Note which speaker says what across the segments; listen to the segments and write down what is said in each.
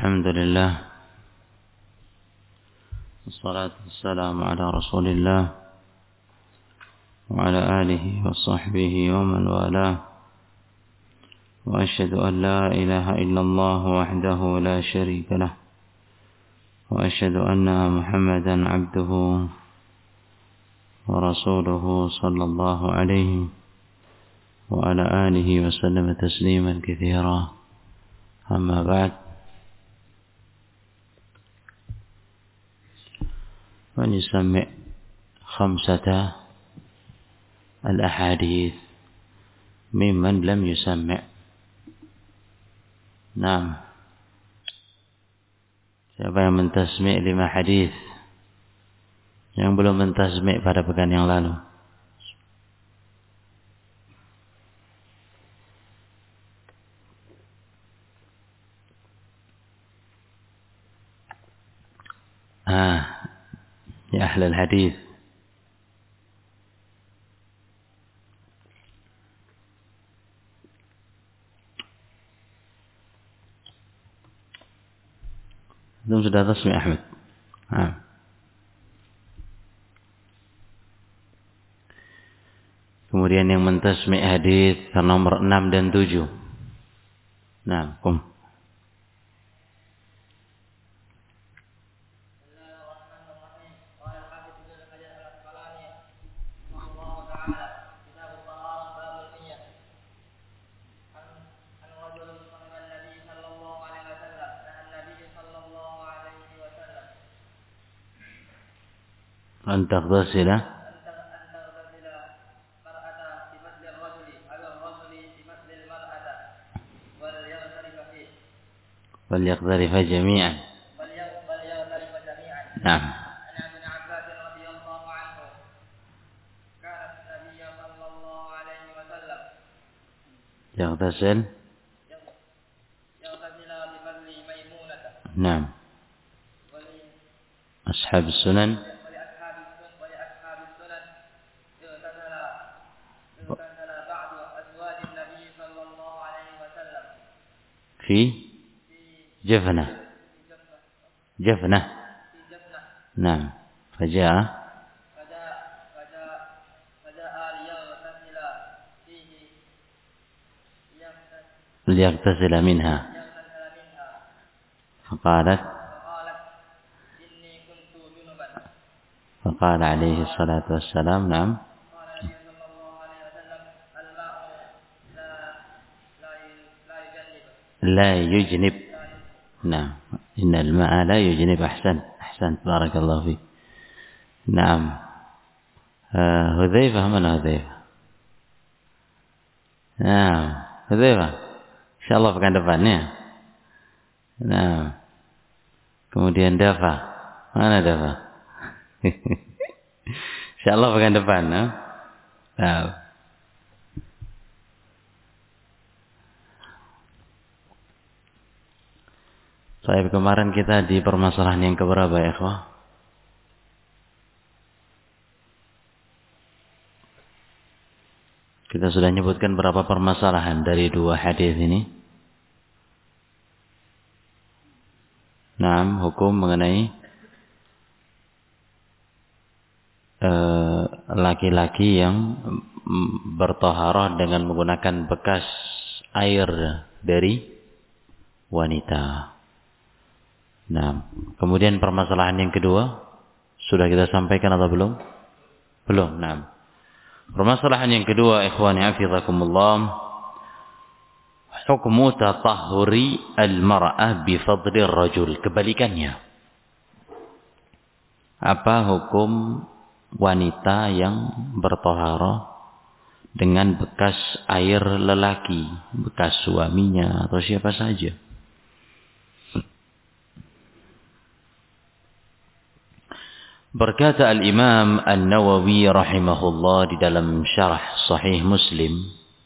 Speaker 1: الحمد لله والصلاة والسلام على رسول الله وعلى آله وصحبه ومن والاه وأشهد أن لا إله إلا الله وحده لا شريك له وأشهد أن محمدا عبده ورسوله صلى الله عليه وعلى آله وسلم تسليما كثيرا أما بعد ونسمع 5 الأحاديث ممن لم يسمع. Naam. Siapa yang mentasmi' 5 hadis yang belum mentasmi' pada pekan yang lalu? Ya ahlal hadis. Itu sudah tasmi' Ahmad. Kemudian yang mentasmi' hadis nomor 6 dan 7. Nah, أن تغتسل وليغترف جميعا. نعم. يغتسل. نعم. أصحاب السنن في جفنة. نعم. فجاء ليغتسل منها فقال عليه الصلاة والسلام نعم لا يجنب. نعم. إن الماء لا يجنب. أحسنت بارك الله فيك. نعم. حذيفة. من حذيفة؟ نعم حذيفة insyaallah pekan depannya. Nah. Kemudian Dafa. Mana Dafa? Insyaallah pekan depan, nah. Saya kemarin kita di permasalahan yang keberapa ya, ikhwah? Kita sudah menyebutkan berapa permasalahan dari 2 hadis ini. Naam, hukum mengenai laki-laki yang bertaharah dengan menggunakan bekas air dari wanita. Nah, kemudian permasalahan yang kedua sudah kita sampaikan atau belum? Belum. Nah, permasalahan yang kedua, ikhwani hafizakumullah, hukmu tatahhuri al-mar'ah bi fadli ar-rajul. Kebalikannya. Apa hukum wanita yang bertaharah dengan bekas air lelaki, bekas suaminya atau siapa saja? Berkata Al-Imam An-Nawawi rahimahullah di dalam syarah Sahih Muslim.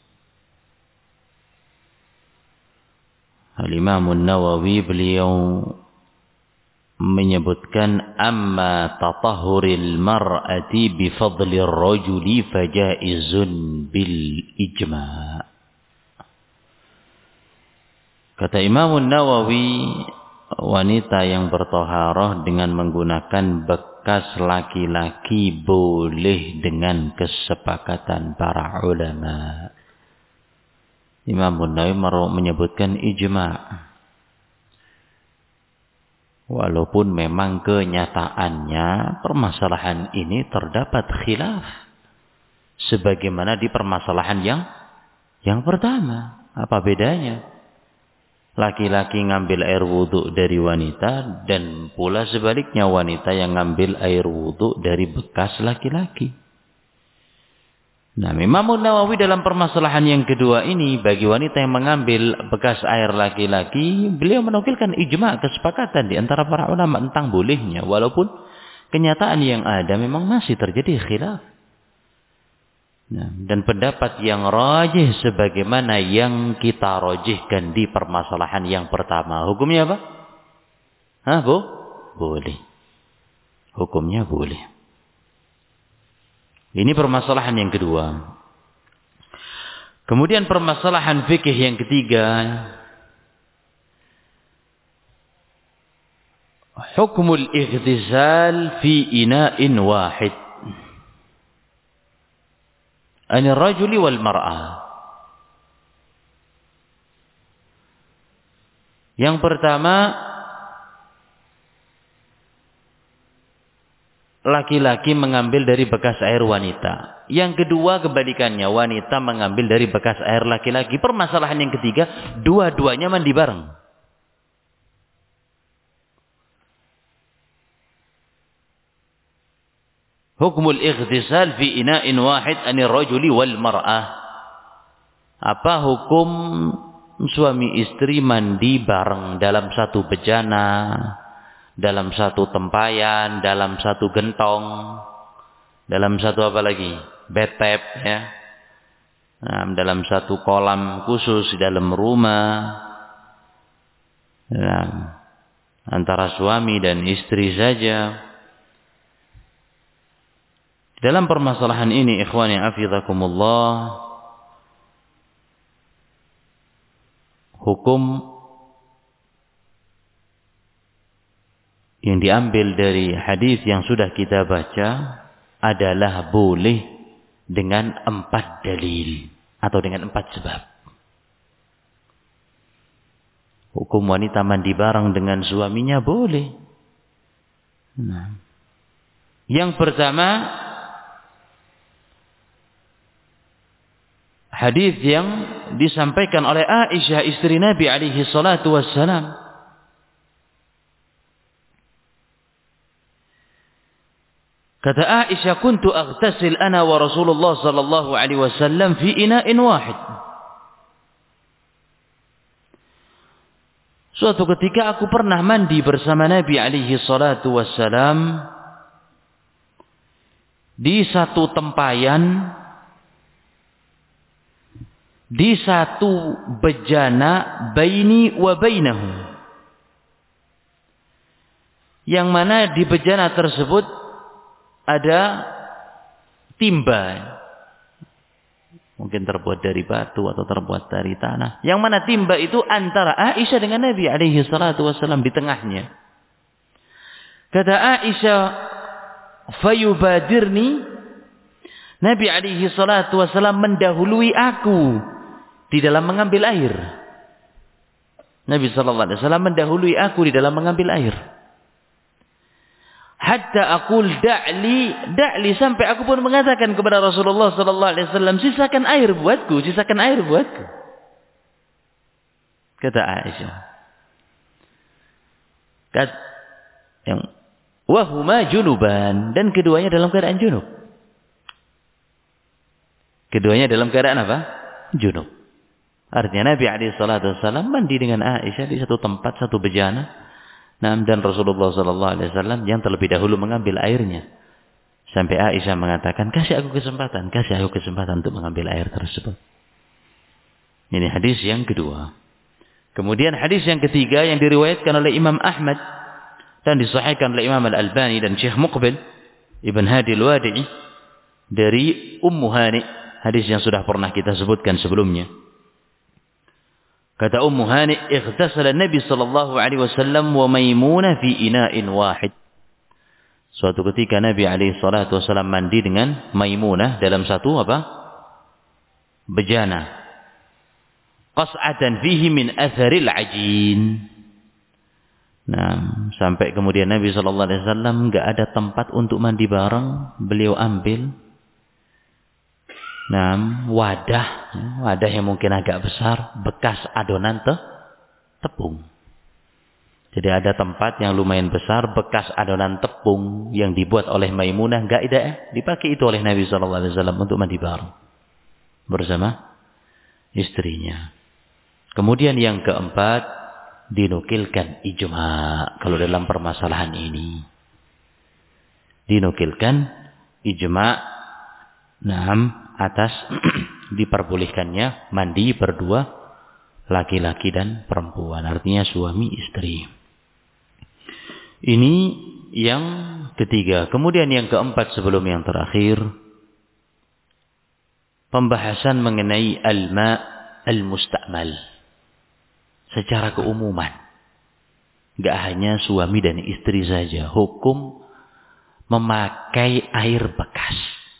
Speaker 1: Al-Imam An-Nawawi beliau menyebutkan amma tatahhuril mar'ati bi fadlir rajuli fajaizun bil ijma'. Kata Imam An-Nawawi wanita yang bertoharoh dengan menggunakan bekas laki-laki boleh dengan kesepakatan para ulama. Imam Nawawi menyebutkan ijma'. Walaupun memang kenyataannya permasalahan ini terdapat khilaf. Sebagaimana di permasalahan yang pertama. Apa bedanya? Laki-laki ngambil air wudhu dari wanita dan pula sebaliknya wanita yang ngambil air wudhu dari bekas laki-laki. Nah, Imam Nawawi dalam permasalahan yang kedua ini bagi wanita yang mengambil bekas air laki-laki, beliau menukilkan ijma' kesepakatan di antara para ulama tentang bolehnya walaupun kenyataan yang ada memang masih terjadi khilaf. Nah, dan pendapat yang rajih sebagaimana yang kita rajihkan di permasalahan yang pertama. Hukumnya apa? Boleh. Hukumnya boleh. Ini permasalahan yang kedua. Kemudian permasalahan fikih yang ketiga. Hukmul ightizal fi ina'in wahid. Anil rajuli wal mar'ah. Yang pertama, laki-laki mengambil dari bekas air wanita. Yang kedua kebalikannya, wanita mengambil dari bekas air laki-laki. Permasalahan yang ketiga, dua-duanya mandi bareng. Hukmul ightisal fi ina'in wahid anir rajuli wal mar'ah. Apa hukum suami istri mandi bareng dalam satu bejana, dalam satu tempayan, dalam satu gentong, dalam satu apa lagi? Bathtub, ya. Nah, dalam satu kolam khusus di dalam rumah. Nah, antara suami dan istri saja. Dalam permasalahan ini, ikhwani hafizakumullah, hukum yang diambil dari hadis yang sudah kita baca adalah boleh dengan 4 dalil atau dengan 4 sebab. Hukum wanita mandi bareng dengan suaminya boleh. Nah, yang pertama, hadis yang disampaikan oleh Aisyah istri Nabi alaihi salatu wassalam. Kata Aisyah, kuntu aghtasil ana wa Rasulullah sallallahu alaihi wasallam fi ina'in wahid. Suatu ketika aku pernah mandi bersama Nabi alaihi salatu wassalam di satu tempayan, di satu bejana baini wa bainahu, yang mana di bejana tersebut ada timba, mungkin terbuat dari batu atau terbuat dari tanah, yang mana timba itu antara Aisyah dengan Nabi alaihi salatu wasallam di tengahnya. Kata Aisyah, fayubadirni, Nabi alaihi salatu wasallam mendahului aku di dalam mengambil air. Nabi sallallahu alaihi wasallam mendahului aku di dalam mengambil air. Hatta aqul da'li, sampai aku pun mengatakan kepada Rasulullah sallallahu alaihi wasallam, sisakan air buatku. Kata Aisyah. Wahuma junuban, dan keduanya dalam keadaan junub. Keduanya dalam keadaan apa? Junub. Artinya Nabi alaihi salatu wasallam mandi dengan Aisyah di satu tempat, satu bejana. Dan Rasulullah sallallahu alaihi wasallam yang terlebih dahulu mengambil airnya. Sampai Aisyah mengatakan, kasih aku kesempatan untuk mengambil air tersebut. Ini hadis yang kedua. Kemudian hadis yang ketiga yang diriwayatkan oleh Imam Ahmad dan disahihkan oleh Imam Al-Albani dan Syekh Muqbil Ibn Hadi Al-Wadi'i dari Ummu Hani, hadis yang sudah pernah kita sebutkan sebelumnya. Kata Ummu Hani, "Ightasala Nabi sallallahu alaihi wasallam wa Maimunah fi ina'in wahid." Suatu ketika Nabi alaihi salatu wasallam mandi dengan Maimunah dalam satu apa? Bejana. Qas'atan fihi min atharil ajin. Nah, sampai kemudian Nabi sallallahu alaihi wasallam enggak ada tempat untuk mandi bareng, beliau ambil wadah yang mungkin agak besar, bekas adonan tepung. Jadi ada tempat yang lumayan besar, bekas adonan tepung yang dibuat oleh Maimunah, enggak ada, dipakai itu oleh Nabi SAW untuk mandi bareng bersama istrinya. Kemudian yang keempat, dinukilkan ijma' kalau dalam permasalahan ini. Dinukilkan ijma' atas diperbolehkannya mandi berdua, laki-laki dan perempuan, artinya suami istri. Ini yang ketiga. Kemudian yang keempat sebelum yang terakhir, pembahasan mengenai al-ma' al-musta'mal secara keumuman. Enggak hanya suami dan istri saja, hukum memakai air bekas.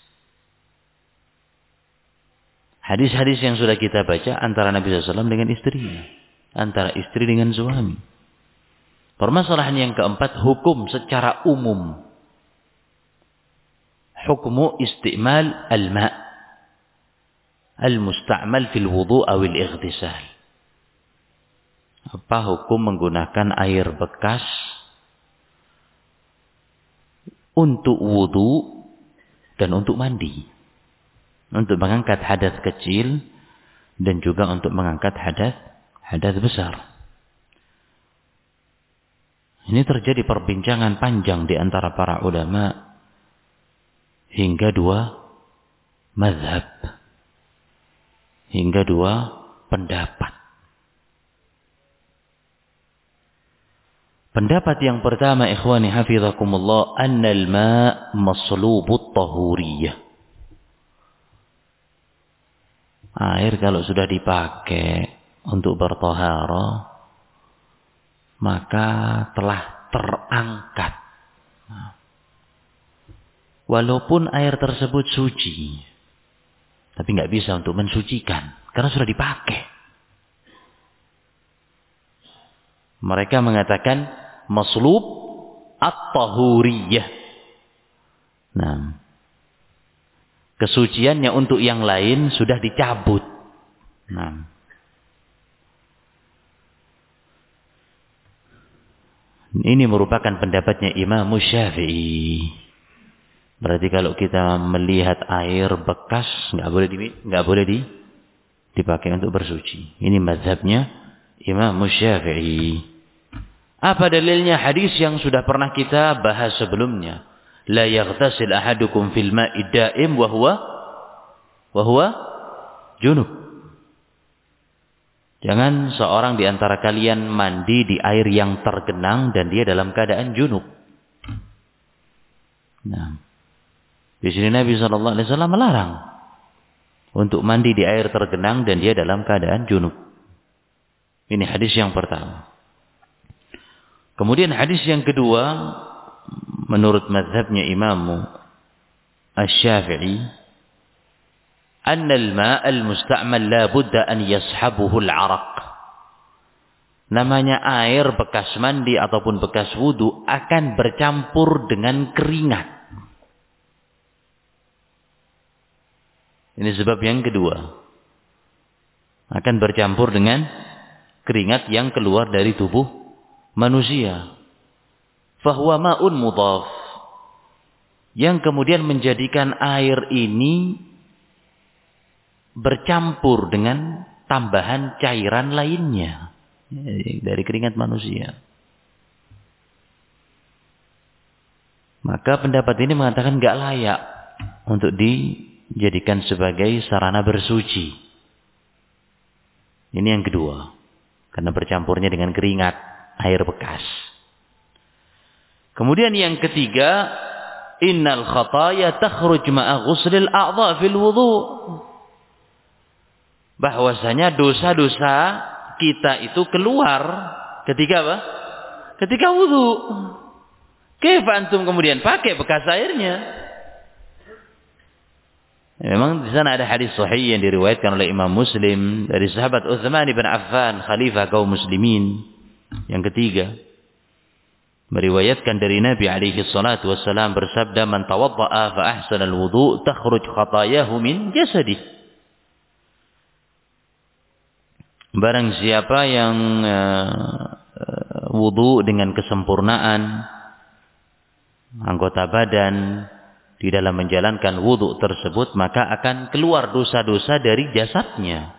Speaker 1: Hadis-hadis yang sudah kita baca antara Nabi SAW dengan istrinya, antara istri dengan suami. Permasalahan yang keempat, hukum secara umum. Hukmu isti'mal al-ma' al-musta'mal fil wudu' awil ightisal. Apa hukum menggunakan air bekas untuk wudu dan untuk mandi? Untuk mengangkat hadas kecil dan juga untuk mengangkat hadas besar. Ini terjadi perbincangan panjang di antara para ulama hingga dua mazhab, hingga dua pendapat. Pendapat yang pertama, ikhwani hafizakumullah, annal ma' maslubut tahuriyah. Air kalau sudah dipakai untuk bertohara, maka telah terangkat. Walaupun air tersebut suci, tapi nggak bisa untuk mensucikan, karena sudah dipakai. Mereka mengatakan maslub at-tahuriyah. Nah, kesuciannya untuk yang lain sudah dicabut. Nah, ini merupakan pendapatnya Imam Syafi'i. Berarti kalau kita melihat air bekas nggak boleh dipakai untuk bersuci. Ini mazhabnya Imam Syafi'i. Apa dalilnya? Hadis yang sudah pernah kita bahas sebelumnya. La yaghtasil ahadukum fil ma'i da'im wa huwa junub. Jangan seorang di antara kalian mandi di air yang tergenang dan dia dalam keadaan junub. Nah, di sini Nabi SAW melarang untuk mandi di air tergenang dan dia dalam keadaan junub. Ini hadis yang pertama. Kemudian hadis yang kedua, menurut mazhabnya Imam Asy-Syafi'i, anna al-ma' al-musta'mal la budda an yashabuhu al-'araq. Namanya air bekas mandi ataupun bekas wudu akan bercampur dengan keringat. Ini sebab yang kedua. Akan bercampur dengan keringat yang keluar dari tubuh manusia. Fahuwa ma'un mudhaf. Yang kemudian menjadikan air ini bercampur dengan tambahan cairan lainnya dari keringat manusia. Maka pendapat ini mengatakan enggak layak untuk dijadikan sebagai sarana bersuci. Ini yang kedua. Karena bercampurnya dengan keringat, air bekas. Kemudian yang ketiga, innal khataya takhruj ma'a ghuslil a'dha fil wudu'. Bahwasanya dosa-dosa kita itu keluar ketika apa? Ketika wudu. Kaifa antum kemudian pakai bekas airnya? Memang di sana ada hadis sahih yang diriwayatkan oleh Imam Muslim dari sahabat Utsman bin Affan, khalifah kaum muslimin yang ketiga. Meriwayatkan dari Nabi alaihi salatu wassalam bersabda, "Man tawadda'a fa ahsana al-wudu' takhruj khatayahu min jasadihi." Barang siapa yang wudu dengan kesempurnaan anggota badan di dalam menjalankan wudu tersebut, maka akan keluar dosa-dosa dari jasadnya.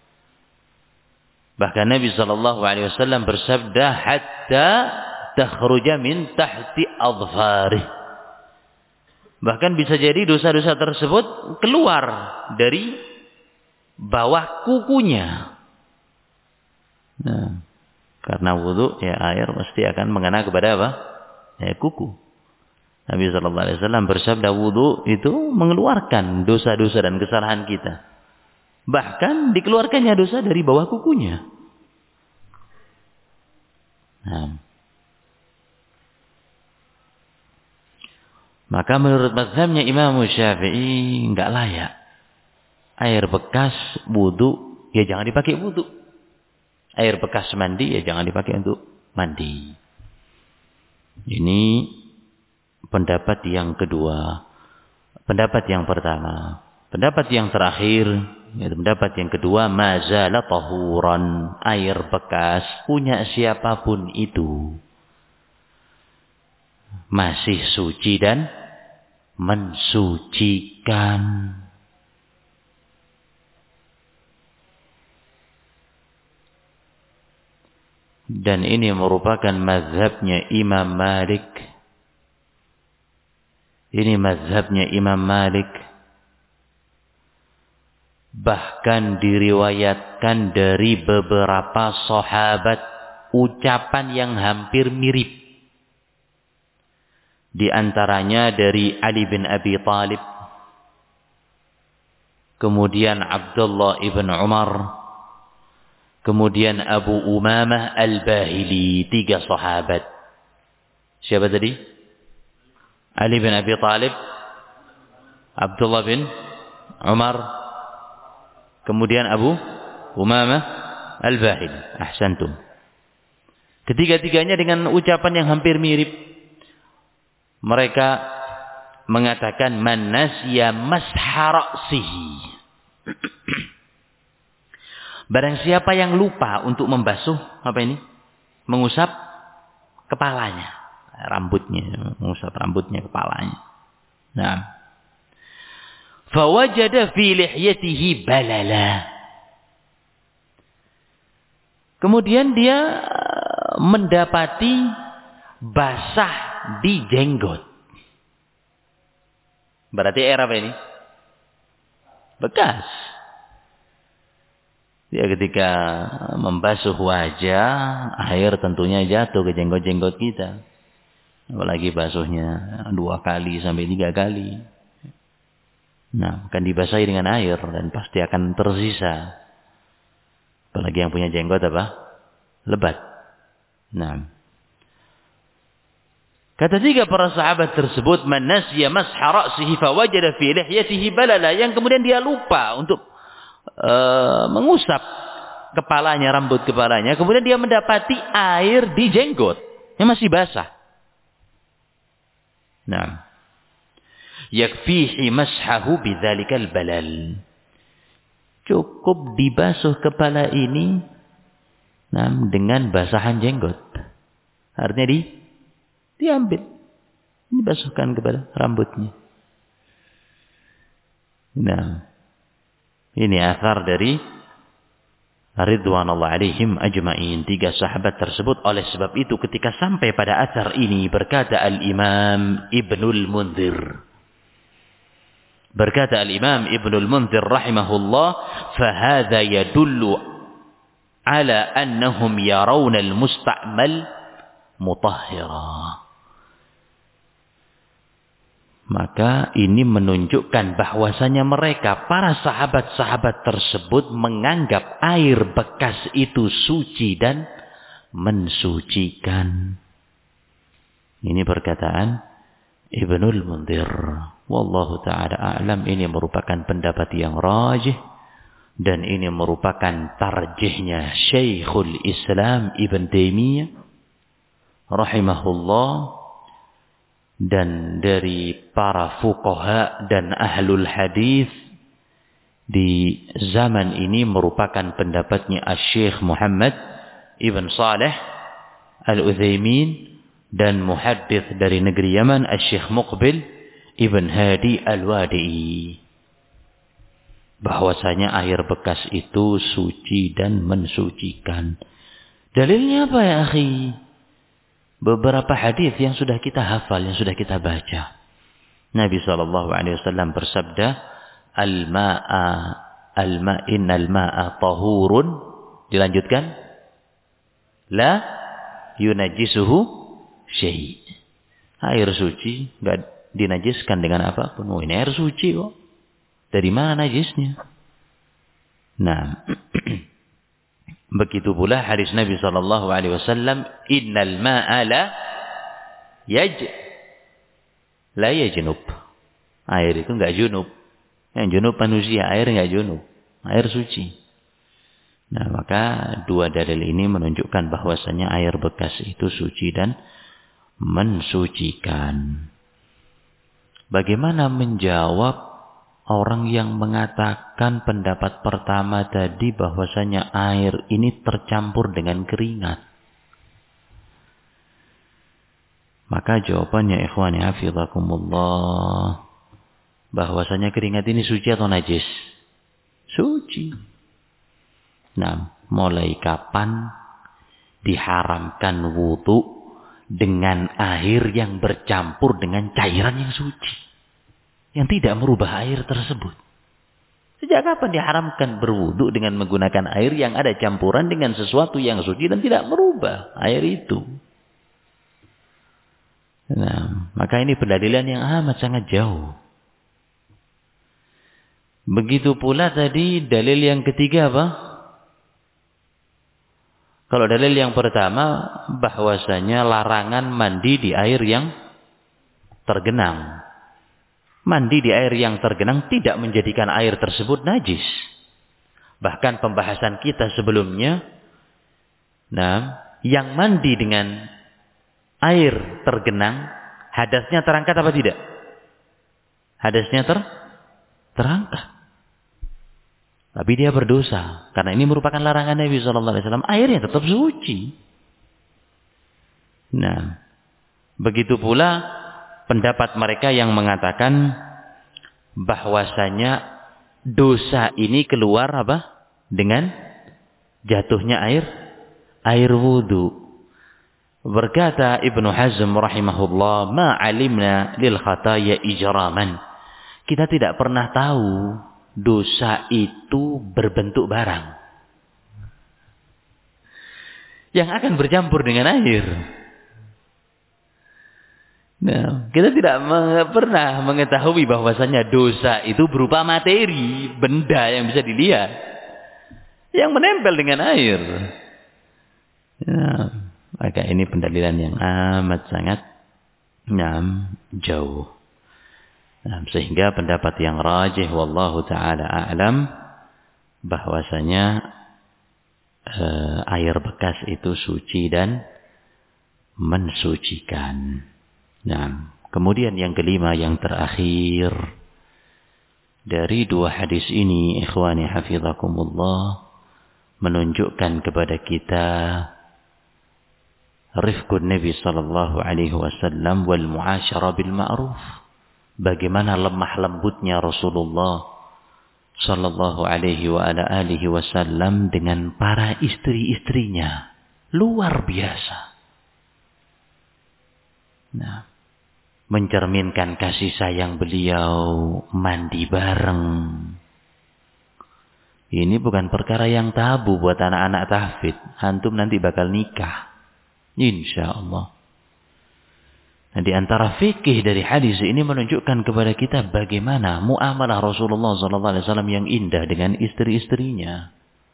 Speaker 1: Bahkan Nabi SAW bersabda, hatta takhruja min tahti adfarih. Bahkan bisa jadi dosa-dosa tersebut keluar dari bawah kukunya. Nah, karena wudu ya air mesti akan mengena kepada apa? Ya, kuku. Nabi SAW bersabda, wudu itu mengeluarkan dosa-dosa dan kesalahan kita. Bahkan dikeluarkannya dosa dari bawah kukunya. Nah. Maka menurut mazhabnya Imam Syafi'i enggak layak. Air bekas wudu ya jangan dipakai wudu. Air bekas mandi ya jangan dipakai untuk mandi. Ini pendapat yang kedua. Pendapat yang pertama. Pendapat yang terakhir, yaitu pendapat yang kedua, mazala tahuran, air bekas punya siapapun itu masih suci dan mensucikan. Dan ini merupakan mazhabnya Imam Malik. Ini mazhabnya Imam Malik. Bahkan diriwayatkan dari beberapa sahabat ucapan yang hampir mirip. Di antaranya dari Ali bin Abi Thalib, kemudian Abdullah ibn Umar, kemudian Abu Umamah Al-Bahili, 3 sahabat. Siapa tadi? Ali bin Abi Thalib, Abdullah bin Umar, kemudian Abu Umamah Al-Bahili. Ahsantum. Ketiga-tiganya dengan ucapan yang hampir mirip. Mereka mengatakan man nasiya masha ra'sihi. Barang siapa yang lupa untuk membasuh apa ini? Mengusap kepalanya, rambutnya, mengusap rambutnya, kepalanya. Nah. Fawajada fi lihyatihi balala. Kemudian dia mendapati basah di jenggot. Berarti air apa ini? Bekas. Dia ketika membasuh wajah, air tentunya jatuh ke jenggot-jenggot kita. Apalagi basuhnya 2 kali sampai 3 kali. Nah, akan dibasahi dengan air dan pasti akan tersisa. Apalagi yang punya jenggot apa? Lebat. Nah. Kata 3 para sahabat tersebut, man nasiya masha ra'sihi fawajada fi lihyatihi balala, yang kemudian dia lupa untuk mengusap kepalanya, rambut kepalanya, kemudian dia mendapati air di jenggot yang masih basah. Nah, yakfihi mashahu bidzalikal balal. Cukup dibasuh kepala ini dengan basahan jenggot. Artinya diambil, dibasuhkan kepada rambutnya. Nah, ini athar dari ridwanullah alaihim ajma'in, 3 sahabat tersebut. Oleh sebab itu ketika sampai pada athar ini berkata Al-Imam Ibnul Munzir. Berkata Al-Imam Ibnul Munzir rahimahullah, "Fahadha yadullu ala annahum yarawna al-musta'mal mutahhira." Maka ini menunjukkan bahwasanya mereka, para sahabat-sahabat tersebut menganggap air bekas itu suci dan mensucikan. Ini perkataan Ibnul Munzir. Wallahu ta'ala a'lam. Ini merupakan pendapat yang rajih. Dan ini merupakan tarjihnya Syekhul Islam Ibn Taimiyah rahimahullah. Dan dari para fuqaha dan ahlul hadis di zaman ini merupakan pendapatnya Asy-Syaikh Muhammad Ibn Saleh Al-Utsaimin dan muhaddits dari negeri Yaman Asy-Syaikh Muqbil Ibn Hadi Al-Wadi'i, bahwasanya air bekas itu suci dan mensucikan. Dalilnya apa ya akhi? Beberapa hadis yang sudah kita hafal, yang sudah kita baca. Nabi SAW bersabda, innal ma'a tahurun. Dilanjutkan, la yunajjisuhu syai'. Air suci, enggak dinajiskan dengan apapun. Oh, ini air suci kok. Dari mana najisnya? Nah, begitu pula hadis Nabi SAW, innal ma'a la yajnub. Air itu enggak junub. Yang junub manusia, air enggak junub. Air suci. Nah, maka dua dalil ini menunjukkan bahwasanya air bekas itu suci dan mensucikan. Bagaimana menjawab orang yang mengatakan pendapat pertama tadi bahwasanya air ini tercampur dengan keringat? Maka jawabannya ikhwani hafizakumullah, bahwasanya keringat ini suci atau najis? Suci. Nah, mulai kapan diharamkan wudu dengan air yang bercampur dengan cairan yang suci, yang tidak merubah air tersebut? Sejak kapan diharamkan berwudu dengan menggunakan air yang ada campuran dengan sesuatu yang suci dan tidak merubah air itu? Nah, maka ini pendalilan yang amat sangat jauh. Begitu pula tadi dalil yang ketiga apa? Kalau dalil yang pertama bahwasanya larangan mandi di air yang tergenang. Mandi di air yang tergenang tidak menjadikan air tersebut najis. Bahkan pembahasan kita sebelumnya, nah, yang mandi dengan air tergenang, hadasnya terangkat apa tidak? Hadasnya terangkat. Tapi dia berdosa karena ini merupakan larangan Nabi SAW. Airnya tetap suci. Nah, begitu pula pendapat mereka yang mengatakan bahwasanya dosa ini keluar apa? Dengan jatuhnya air wudu. Berkata Ibnu Hazm rahimahullah, ma alimna lil khataya ijraman. Kita tidak pernah tahu dosa itu berbentuk barang yang akan bercampur dengan air. Nah, kita tidak pernah mengetahui bahwasanya dosa itu berupa materi, benda yang bisa dilihat, yang menempel dengan air. Nah, maka ini pendalilan yang amat sangat jauh. Nah, sehingga pendapat yang rajih wallahu ta'ala a'lam bahwasanya air bekas itu suci dan mensucikan. Nah, kemudian yang kelima, yang terakhir dari dua hadis ini ikhwani hafizakumullah menunjukkan kepada kita rifqun Nabi sallallahu alaihi wasallam wal muasyarah bil ma'ruf. Bagaimana lemah lembutnya Rasulullah sallallahu alaihi wa ala alihi wasallam dengan para istri-istrinya. Luar biasa. Nah, mencerminkan kasih sayang beliau, mandi bareng. Ini bukan perkara yang tabu buat anak-anak tahfidz. Antum nanti bakal nikah, insyaallah. Nah, di antara fikih dari hadis ini menunjukkan kepada kita bagaimana muamalah Rasulullah SAW yang indah dengan istri-istrinya.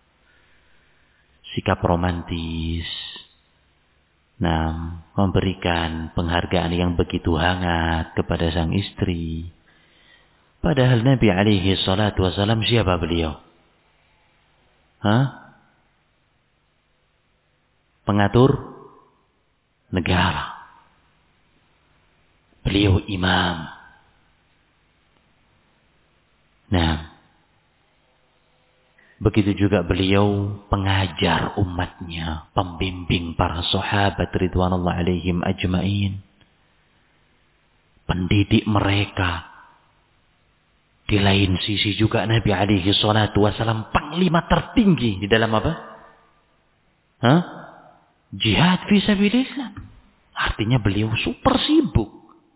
Speaker 1: Sikap romantis. Nah, memberikan penghargaan yang begitu hangat kepada sang istri. Padahal Nabi alaihi salatu wasallam siapa beliau? Pengatur negara. Beliau imam. Nah, begitu juga beliau pengajar umatnya, pembimbing para sahabat ridwanullah alaihim ajma'in. Pendidik mereka. Di lain sisi juga Nabi alaihi salatu wasallam panglima tertinggi di dalam apa? Jihad fisabilillah. Artinya beliau super sibuk.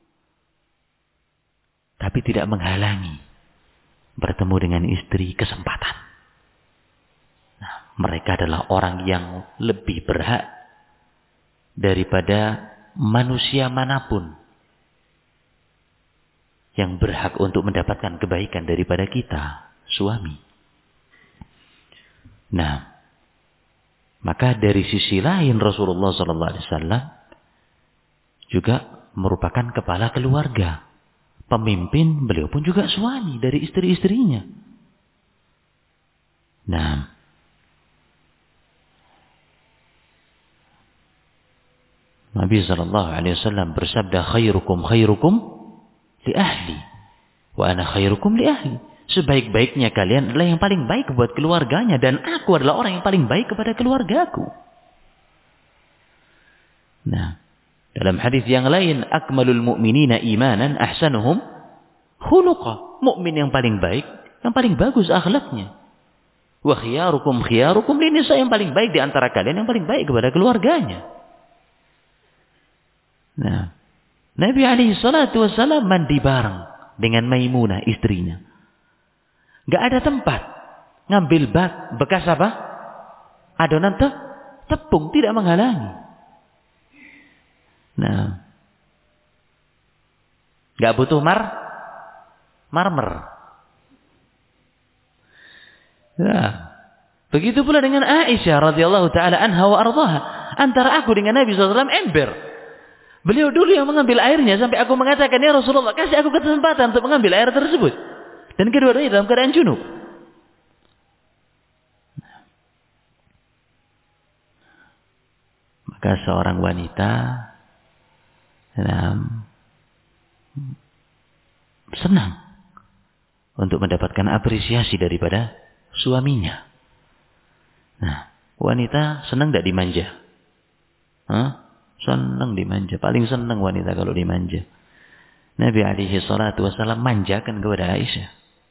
Speaker 1: Tapi tidak menghalangi bertemu dengan istri kesempatan. Nah, mereka adalah orang yang lebih berhak daripada manusia manapun yang berhak untuk mendapatkan kebaikan daripada kita, suami. Nah, maka dari sisi lain Rasulullah SAW juga merupakan kepala keluarga. Pemimpin, beliau pun juga suami dari istri-istrinya. Nah, Nabi SAW bersabda, khairukum li ahli, wa ana khairukum li ahli. Sebaik-baiknya kalian adalah yang paling baik buat keluarganya, dan aku adalah orang yang paling baik kepada keluargaku. Nah, dalam hadis yang lain, akmalul mu'minina imanan ahsanuhum khuluqa. Mukmin yang paling baik, yang paling bagus akhlaknya. Wa khiyarukum linisa, yang paling baik di antara kalian yang paling baik kepada keluarganya. Nah, Nabi alaihi salatu wasallam mandi bareng dengan Maimunah istrinya. Gak ada tempat ngambil bekas apa? Adonan tepung, tidak menghalangi. Nah, gak butuh marmer. Nah, begitu pula dengan Aisyah radhiyallahu taala anha wa ardhaha. Antara aku dengan Nabi SAW ember. Beliau dulu yang mengambil airnya sampai aku mengatakan, ya Rasulullah, kasih aku kesempatan untuk mengambil air tersebut. Dan kedua-duanya dalam keadaan junub. Maka seorang wanita senang untuk mendapatkan apresiasi daripada suaminya. Nah, wanita senang tidak dimanja? Senang dimanja. Paling senang wanita kalau dimanja. Nabi alaihi salatu wasallam manjakan kepada Aisyah.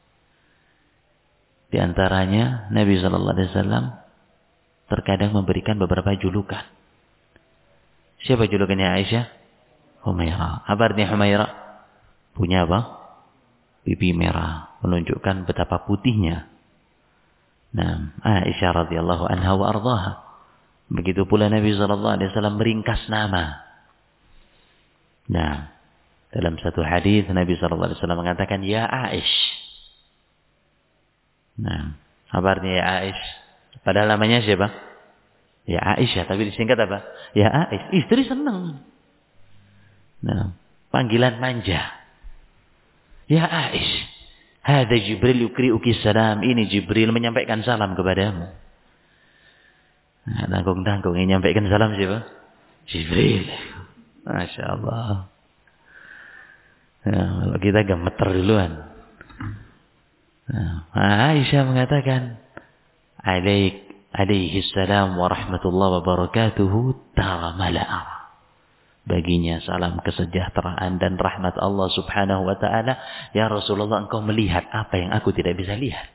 Speaker 1: Di antaranya Nabi sallallahu alaihi wasallam terkadang memberikan beberapa julukan. Siapa julukannya Aisyah? Humaira. Apa artinya Humaira? Punya apa? Pipi merah, menunjukkan betapa putihnya. Nah, Aisyah radhiyallahu anha wa ardhaha. Begitu pula Nabi sallallahu alaihi wasallam meringkas nama. Nah, dalam satu hadis Nabi sallallahu alaihi wasallam mengatakan, ya Aish. Nah, apa artinya ya Aish? Padahal namanya siapa? Ya Aisyah, tapi disingkat apa? Ya Aish. Istri senang. Nah, panggilan manja. Ya Aish, hadza Jibril yukri'uki salam. Ini Jibril menyampaikan salam kepadamu. Nah, tanggung-tanggung yang menyampaikan salam siapa? Jibril. Masya Allah. Nah, kalau kita gemeter duluan. Nah, Aisyah mengatakan, alaihi salam wa rahmatullahi wa barakatuhu taramala. Baginya salam kesejahteraan dan rahmat Allah subhanahu wa ta'ala. Ya Rasulullah, engkau melihat apa yang aku tidak bisa lihat.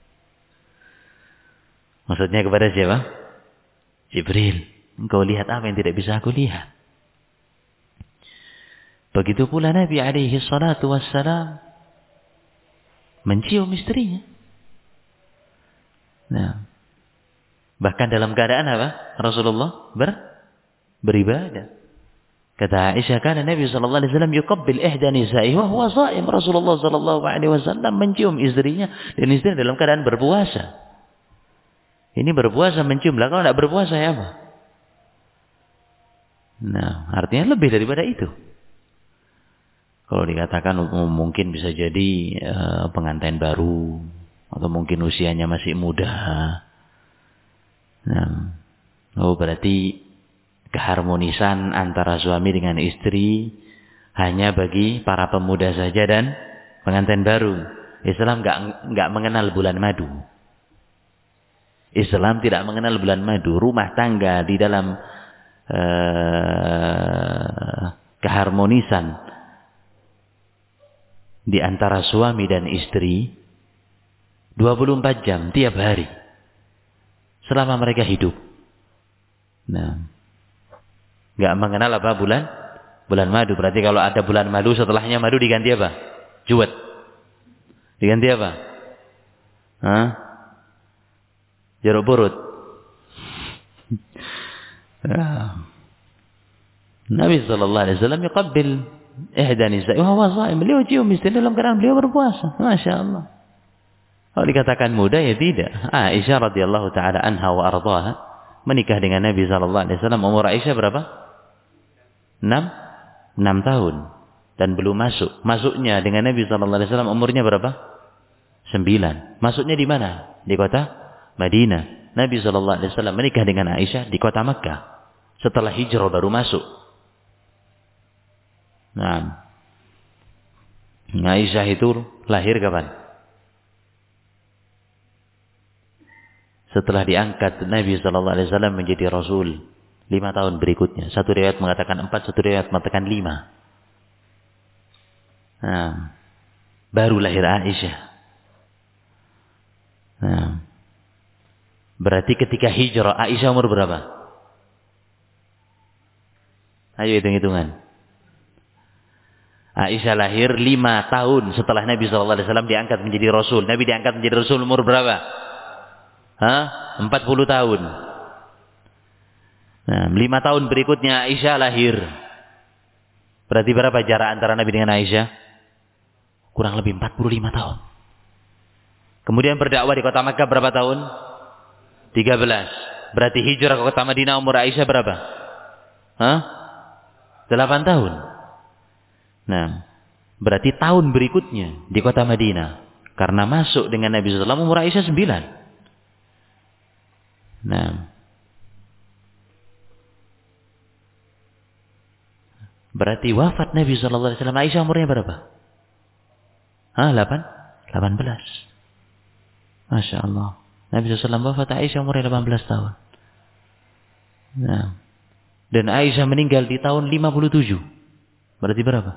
Speaker 1: Maksudnya kepada siapa? Jibril. Engkau lihat apa yang tidak bisa aku lihat. Begitu pula Nabi alaihi salatu wassalam mencium istrinya. Nah, bahkan dalam keadaan apa? Rasulullah beribadah. Kata Aisyah, karena Nabi sallallahu alaihi wasallam yuqabbil ihda nisa'ihi wa huwa sha'im. Rasulullah sallallahu alaihi wasallam mencium istrinya dan istrinya dalam keadaan berpuasa. Ini berpuasa mencium, lah kalau enggak berpuasa ya apa? Nah, artinya lebih daripada itu. Kalau dikatakan mungkin bisa jadi pengantin baru atau mungkin usianya masih muda. Nah, berarti keharmonisan antara suami dengan istri hanya bagi para pemuda saja dan pengantin baru. Islam enggak mengenal bulan madu. Islam tidak mengenal bulan madu. Rumah tangga di dalam keharmonisan di antara suami dan istri 24 jam tiap hari selama mereka hidup. Nah, nggak mengenal apa bulan madu. Berarti kalau ada bulan madu, setelahnya madu diganti apa? Juwet. Diganti apa? Hah? Jeruk purut. Nabi sallallahu alaihi wasallam yuqabbil ihda nisa'i wa huwa sha'im. Beliau cium istri dalam keadaan beliau berpuasa. Masya Allah. Kalau dikatakan muda ya tidak. Aisyah radhiyallahu taala anha wa ardhaha menikah dengan Nabi sallallahu alaihi wasallam. Umur Aisyah berapa? 6 tahun dan belum masuk. Masuknya dengan Nabi sallallahu alaihi wasallam umurnya berapa? 9. Masuknya di mana? Di kota Madinah. Nabi sallallahu alaihi wasallam menikah dengan Aisyah di kota Makkah. Setelah hijrah baru masuk. Nah, Aisyah itu lahir kapan? Setelah diangkat Nabi sallallahu alaihi wasallam menjadi rasul 5 tahun berikutnya. Satu riwayat mengatakan 4, satu riwayat mengatakan 5. Nah, baru lahir Aisyah. Nah, berarti ketika hijrah Aisyah umur berapa? Ayo hitung-hitungan. Aisyah lahir 5 tahun setelah Nabi SAW diangkat menjadi Rasul. Nabi diangkat menjadi Rasul umur berapa? 40 tahun. Nah, 5 tahun berikutnya Aisyah lahir. Berarti berapa jarak antara Nabi dengan Aisyah? Kurang lebih 45 tahun. Kemudian berdakwah di kota Makkah berapa tahun? 13. Berarti hijrah ke kota Madinah umur Aisyah berapa? 8 tahun. Nah, berarti tahun berikutnya di kota Madinah. Karena masuk dengan Nabi SAW umur Aisyah 9. Nah, berarti wafat Nabi SAW Aisyah umurnya berapa? 18. Masya Allah. Nabi SAW wafat Aisyah umurnya 18 tahun. Nah, dan Aisyah meninggal di tahun 57. Berarti berapa?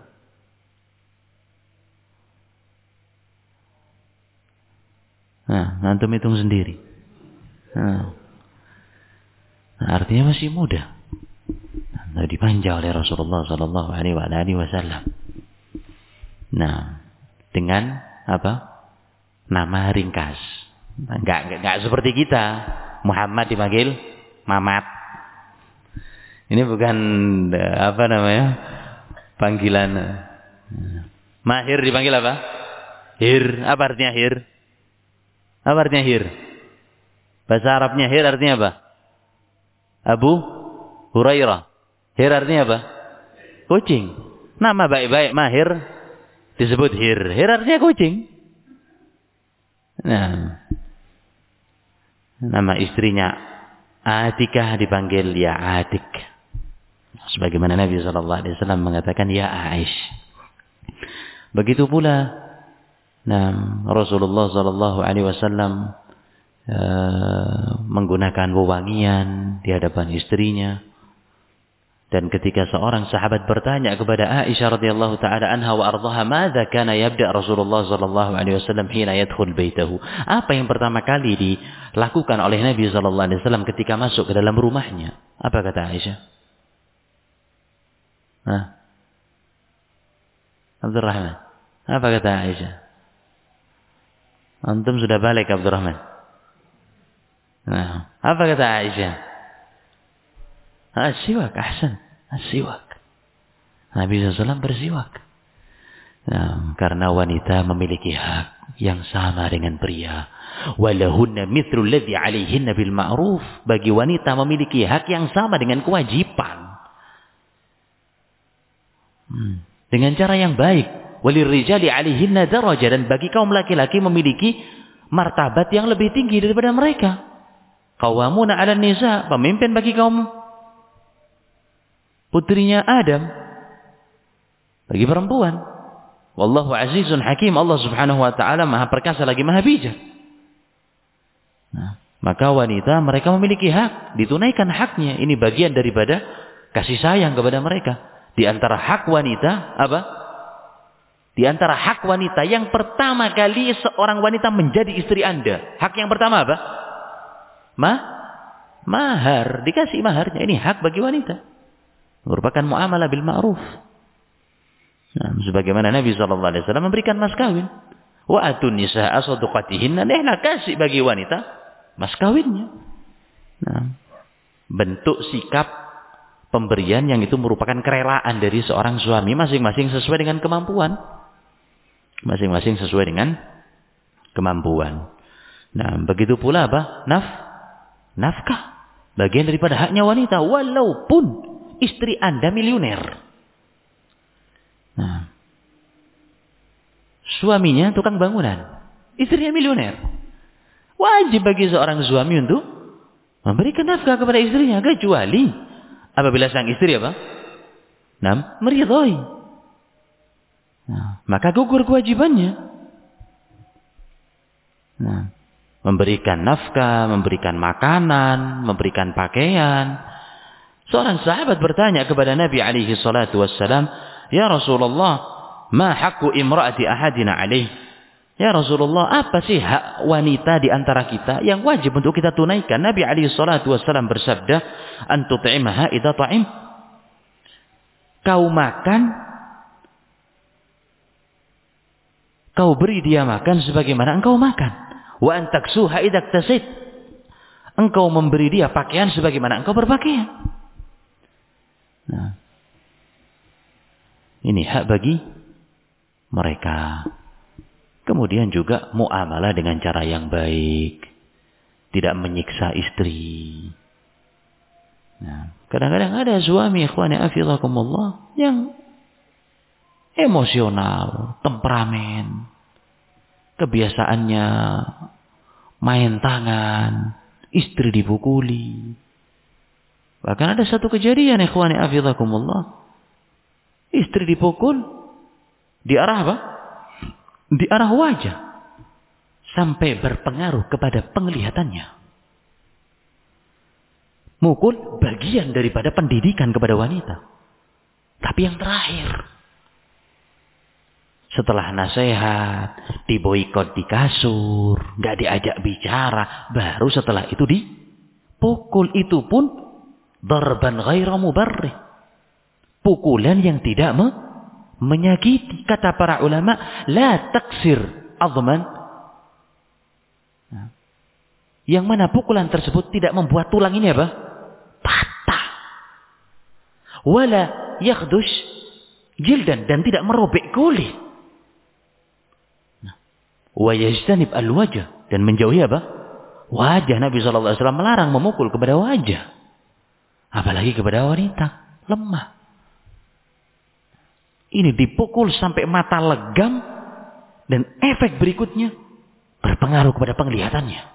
Speaker 1: Nah, antum hitung sendiri. Nah, artinya masih muda. Nah, dimanja oleh Rasulullah sallallahu alaihi wasallam. Nah, dengan apa? Nama ringkas. Enggak seperti kita. Muhammad dipanggil Mamat. Ini bukan apa namanya? Panggilan. Mahir dipanggil apa? Hir. Apa artinya hir? Apa artinya hir? Bahasa Arabnya hir artinya apa? Abu Hurairah. Hir artinya apa? Kucing. Nama baik-baik Mahir disebut hir. Hir artinya kucing. Nah, nama istrinya Atikah dipanggil ya Atik. Sebagaimana Nabi SAW mengatakan ya Aish. Begitu pula Rasulullah SAW menggunakan wewangian di hadapan istrinya. Dan ketika seorang sahabat bertanya kepada Aisyah radhiyallahu taala anha wa ardhaha, "Madza kana yabda Rasulullah sallallahu alaihi wasallam hina yadkhul baitahu?" Apa yang pertama kali dilakukan oleh Nabi sallallahu alaihi wasallam ketika masuk ke dalam rumahnya? Apa kata Aisyah? Abdurrahman. Apa kata Aisyah? Antum sudah balik Abdurrahman. Nah, apa kata Aisyah? Siwak, ahsan. Siwak. Nabi SAW bersiwak. Nah, karena wanita memiliki hak yang sama dengan pria. Walahunna mithlu alladhi 'alaihinna bil ma'ruf. Bagi wanita memiliki hak yang sama dengan kewajiban. Dengan cara yang baik. Walirrijali 'alaihinna darajah, dan bagi kaum laki-laki memiliki martabat yang lebih tinggi daripada mereka. Qawwamuna 'alan nisa, pemimpin bagi kaum putrinya Adam, bagi perempuan. Wallahu azizun hakim. Allah Subhanahu wa taala Maha perkasa lagi Maha bijak. Nah, maka wanita mereka memiliki hak, ditunaikan haknya. Ini bagian daripada kasih sayang kepada mereka. Di antara hak wanita apa? Di antara hak wanita yang pertama kali seorang wanita menjadi istri Anda, hak yang pertama apa? Mahar, dikasih maharnya. Ini hak bagi wanita. Merupakan muamalah bil ma'ruf. Nah, sebagaimana Nabi SAW memberikan mas kawin. Wa atun nisa'a sadaqatihinna, kasih bagi wanita mas kawinnya. Nah, bentuk sikap pemberian yang itu merupakan kerelaan dari seorang suami, masing-masing sesuai dengan kemampuan. Masing-masing sesuai dengan kemampuan. Nah, begitu pula apa? Nafkah. Bagian daripada haknya wanita, walaupun istri Anda miliuner. Nah, suaminya tukang bangunan, istrinya miliuner. Wajib bagi seorang suami untuk memberikan nafkah kepada istrinya, kecuali apabila sang istri apa? Meridhai. Nah, maka gugur kewajibannya. Nah, memberikan nafkah, memberikan makanan, memberikan pakaian. Seorang sahabat bertanya kepada Nabi alaihi salatu wassalam, "Ya Rasulullah, ma haqqu imra'ati ahadina alaih?" Ya Rasulullah, apa sih hak wanita di antara kita yang wajib untuk kita tunaikan? Nabi alaihi salatu wassalam bersabda, "An tut'imaha idza ta'im." Kau makan, kau beri dia makan sebagaimana engkau makan. Wa an taksuha idza iktasit. Engkau memberi dia pakaian sebagaimana engkau berpakaian. Nah, ini hak bagi mereka. Kemudian juga muamalah dengan cara yang baik. Tidak menyiksa istri. Nah, kadang-kadang ada suami, ikhwani afillakumullah, yang emosional, temperamen. Kebiasaannya main tangan, istri dipukuli. Bahkan ada satu kejadian, ikhwani afillakumullah. Istri dipukul di arah apa? Di arah wajah. Sampai berpengaruh kepada penglihatannya. Mukul bagian daripada pendidikan kepada wanita. Tapi yang terakhir, setelah nasihat, diboikot di kasur, gak diajak bicara, baru setelah itu dipukul. Itu pun darban ghaira mubarrih. Pukulan yang tidak menyakiti. Kata para ulama, la taksir azman. Yang mana pukulan tersebut tidak membuat tulang ini apa? Patah. Wala yakhdush jildan, dan tidak merobek kulit. Wa yajtanib al-wajah, dan menjauhi apa? Wajah. Nabi SAW melarang memukul kepada wajah. Apalagi kepada wanita. Lemah. Ini dipukul sampai mata legam, dan efek berikutnya berpengaruh kepada penglihatannya.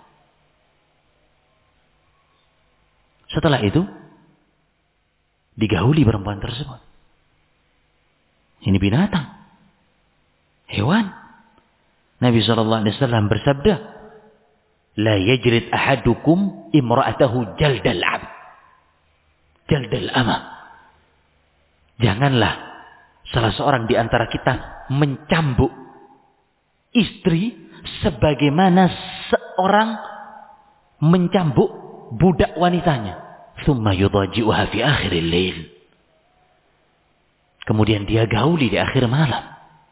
Speaker 1: Setelah itu digauli perempuan tersebut. Ini binatang, hewan. Nabi SAW bersabda, "La yajrid ahadukum imra'atahu jaldal abd." Jaldal amah. Janganlah salah seorang di antara kita mencambuk istri sebagaimana seorang mencambuk budak wanitanya. Tsumma yudaji'uha fi akhiril lail. Kemudian dia gauli di akhir malam.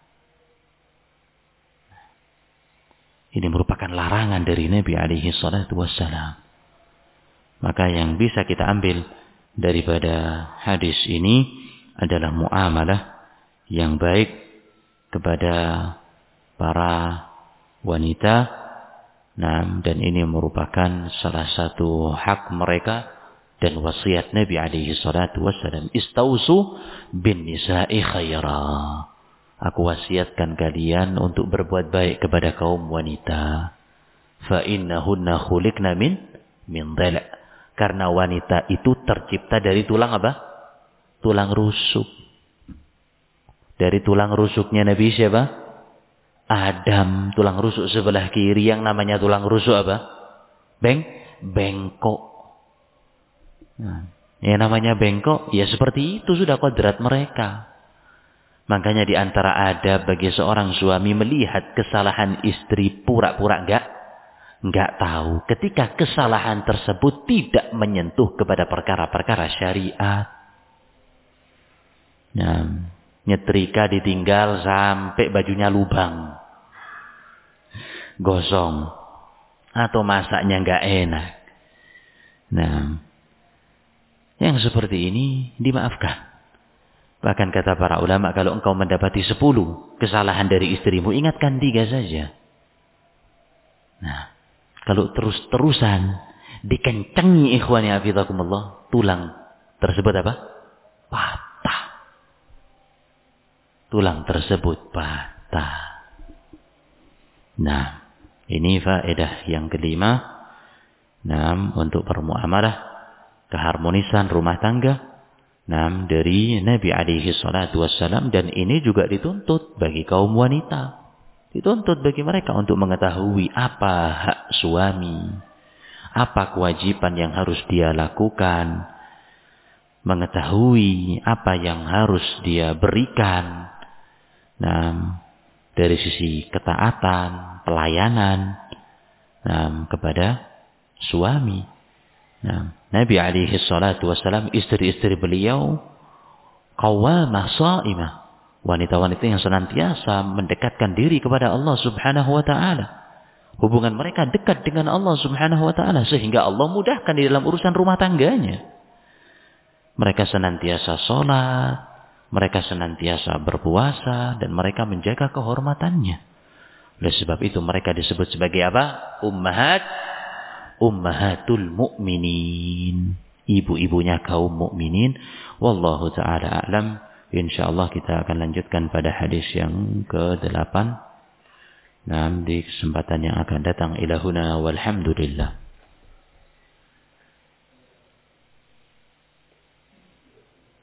Speaker 1: Ini merupakan larangan dari Nabi alaihi salatu wassalam. Maka yang bisa kita ambil daripada hadis ini adalah muamalah yang baik kepada para wanita. Nah, dan ini merupakan salah satu hak mereka dan wasiat Nabi alaihi salatu wassalam, istausu bin nisa'i khaira. Aku wasiatkan kalian untuk berbuat baik kepada kaum wanita. Fa innahunna khuliqna min dhala'. Karena wanita itu tercipta dari tulang apa? Tulang rusuk. Dari tulang rusuknya Nabi siapa? Adam. Tulang rusuk sebelah kiri yang namanya tulang rusuk apa? Bengkok. Nah, yang namanya bengkok, ya seperti itu sudah kodrat mereka. Makanya di antara adab bagi seorang suami melihat kesalahan istri pura-pura enggak tahu. Ketika kesalahan tersebut tidak menyentuh kepada perkara-perkara syariat. Nah, nyetrika ditinggal sampai bajunya lubang. Gosong. Atau masaknya enggak enak. Nah, yang seperti ini dimaafkan. Bahkan kata para ulama, kalau engkau mendapati 10 kesalahan dari istrimu, ingatkan 3 saja. Nah, kalau terus-terusan dikencengi ikhwani hafizakumullah, tulang tersebut apa? Patah. Tulang tersebut patah. Nah, ini faedah yang kelima. Nah, untuk bermuamalah, keharmonisan rumah tangga. Nah, dari Nabi alaihi salatu wassalam, dan ini juga dituntut bagi kaum wanita. Dituntut bagi mereka untuk mengetahui apa hak suami, apa kewajiban yang harus dia lakukan, mengetahui apa yang harus dia berikan. Nah, dari sisi ketaatan, pelayanan kepada suami. Nah, Nabi alaihi salatu wassalam, istri-istri beliau qawwamah sha'imah, wanita-wanita yang senantiasa mendekatkan diri kepada Allah subhanahu wa ta'ala. Hubungan mereka dekat dengan Allah subhanahu wa ta'ala, sehingga Allah mudahkan di dalam urusan rumah tangganya. Mereka senantiasa sholat, mereka senantiasa berpuasa, dan mereka menjaga kehormatannya. Oleh sebab itu mereka disebut sebagai apa? Ummahatul mu'minin, ibu-ibunya kaum mukminin. Wallahu ta'ala a'lam. Insyaallah kita akan lanjutkan pada hadis yang ke-8. Nah, di kesempatan yang akan datang. Ilahuna walhamdulillah.